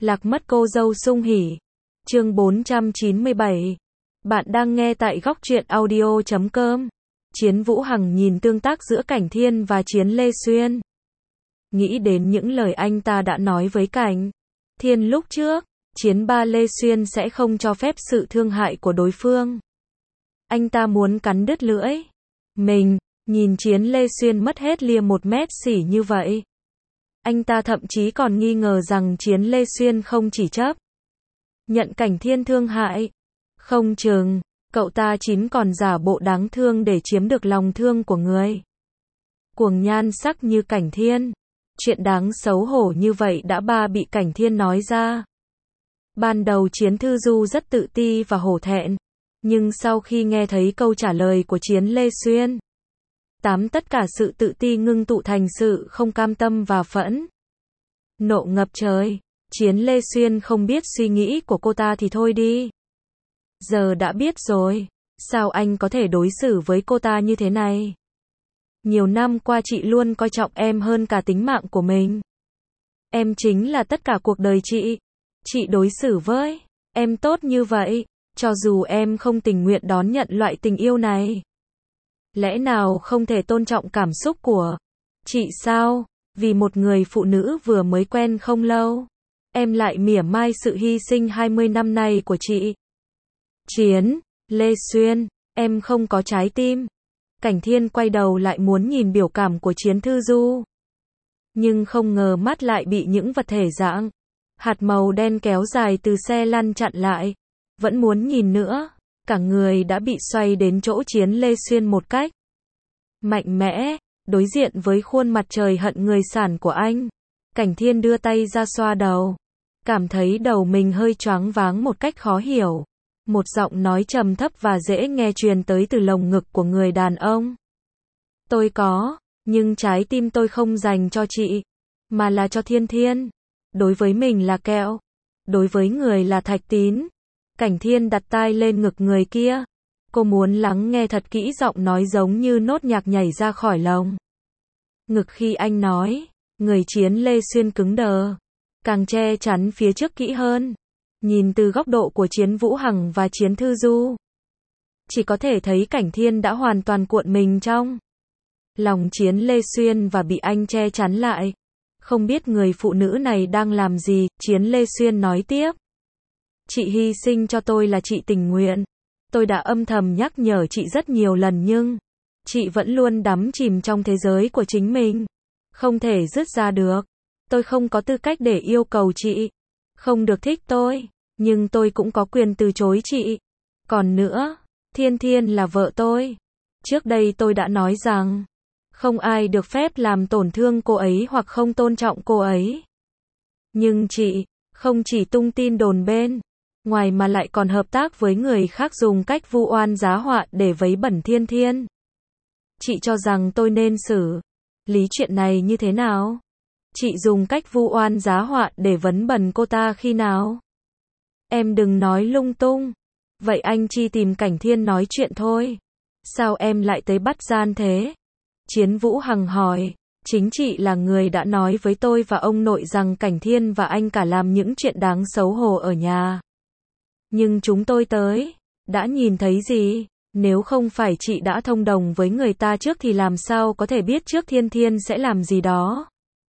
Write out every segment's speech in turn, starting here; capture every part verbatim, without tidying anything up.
Lạc mất cô dâu sung hỉ. Chương bốn trăm chín mươi bảy. Bạn đang nghe tại góc truyện audio chấm com. Chiến Vũ Hằng nhìn tương tác giữa Cảnh Thiên và Chiến Lê Xuyên. Nghĩ đến những lời anh ta đã nói với Cảnh Thiên lúc trước, Chiến ba Lê Xuyên sẽ không cho phép sự thương hại của đối phương. Anh ta muốn cắn đứt lưỡi mình, nhìn Chiến Lê Xuyên mất hết lia một mét xỉ như vậy. Anh ta thậm chí còn nghi ngờ rằng Chiến Lê Xuyên không chỉ chấp nhận Cảnh Thiên thương hại, không chừng cậu ta chính còn giả bộ đáng thương để chiếm được lòng thương của người cuồng nhan sắc như Cảnh Thiên. Chuyện đáng xấu hổ như vậy đã ba bị Cảnh Thiên nói ra. Ban đầu Chiến Thư Du rất tự ti và hổ thẹn, nhưng sau khi nghe thấy câu trả lời của Chiến Lê Xuyên, tám tất cả sự tự ti ngưng tụ thành sự không cam tâm và phẫn nộ ngập trời. Chiến Lê Xuyên không biết suy nghĩ của cô ta thì thôi đi. Giờ đã biết rồi, sao anh có thể đối xử với cô ta như thế này? Nhiều năm qua chị luôn coi trọng em hơn cả tính mạng của mình. Em chính là tất cả cuộc đời chị. Chị đối xử với em tốt như vậy, cho dù em không tình nguyện đón nhận loại tình yêu này. Lẽ nào không thể tôn trọng cảm xúc của chị sao? Vì một người phụ nữ vừa mới quen không lâu, em lại mỉa mai sự hy sinh hai mươi năm nay của chị. Chiến Lê Xuyên, em không có trái tim. Cảnh Thiên quay đầu lại muốn nhìn biểu cảm của Chiến Thư Du, nhưng không ngờ mắt lại bị những vật thể dạng hạt màu đen kéo dài từ xe lăn chặn lại. Vẫn muốn nhìn nữa, cả người đã bị xoay đến chỗ Chiến Lê Xuyên một cách mạnh mẽ. Đối diện với khuôn mặt trời hận người sản của anh, Cảnh Thiên đưa tay ra xoa đầu, cảm thấy đầu mình hơi choáng váng một cách khó hiểu. Một giọng nói trầm thấp và dễ nghe truyền tới từ lồng ngực của người đàn ông. Tôi có, nhưng trái tim tôi không dành cho chị, mà là cho Thiên Thiên. Đối với mình là kẹo, đối với người là thạch tín. Cảnh Thiên đặt tai lên ngực người kia. Cô muốn lắng nghe thật kỹ giọng nói giống như nốt nhạc nhảy ra khỏi lồng ngực khi anh nói. Người Chiến Lê Xuyên cứng đờ, càng che chắn phía trước kỹ hơn. Nhìn từ góc độ của Chiến Vũ Hằng và Chiến Thư Du, chỉ có thể thấy Cảnh Thiên đã hoàn toàn cuộn mình trong lòng Chiến Lê Xuyên và bị anh che chắn lại. Không biết người phụ nữ này đang làm gì, Chiến Lê Xuyên nói tiếp. Chị hy sinh cho tôi là chị tình nguyện. Tôi đã âm thầm nhắc nhở chị rất nhiều lần nhưng chị vẫn luôn đắm chìm trong thế giới của chính mình, không thể dứt ra được. Tôi không có tư cách để yêu cầu chị không được thích tôi, nhưng tôi cũng có quyền từ chối chị. Còn nữa, Thiên Thiên là vợ tôi. Trước đây tôi đã nói rằng không ai được phép làm tổn thương cô ấy hoặc không tôn trọng cô ấy. Nhưng chị không chỉ tung tin đồn bên ngoài mà lại còn hợp tác với người khác dùng cách vu oan giá họa để vấy bẩn Thiên Thiên. Chị cho rằng tôi nên xử lý chuyện này như thế nào? Chị dùng cách vu oan giá họa để vấn bẩn cô ta khi nào? Em đừng nói lung tung. Vậy anh chỉ tìm Cảnh Thiên nói chuyện thôi. Sao em lại tới bắt gian thế? Chiến Vũ Hằng hỏi. Chính chị là người đã nói với tôi và ông nội rằng Cảnh Thiên và anh cả làm những chuyện đáng xấu hổ ở nhà. Nhưng chúng tôi tới, đã nhìn thấy gì? Nếu không phải chị đã thông đồng với người ta trước thì làm sao có thể biết trước Thiên Thiên sẽ làm gì đó?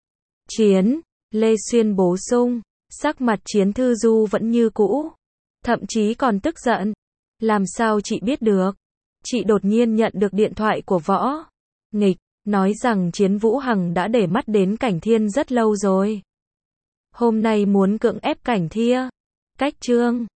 Chiến Lê Xuyên bổ sung. Sắc mặt Chiến Thư Du vẫn như cũ, thậm chí còn tức giận. Làm sao chị biết được? Chị đột nhiên nhận được điện thoại của Võ Nghịch, nói rằng Chiến Vũ Hằng đã để mắt đến Cảnh Thiên rất lâu rồi. Hôm nay muốn cưỡng ép Cảnh Thiên. Cách chương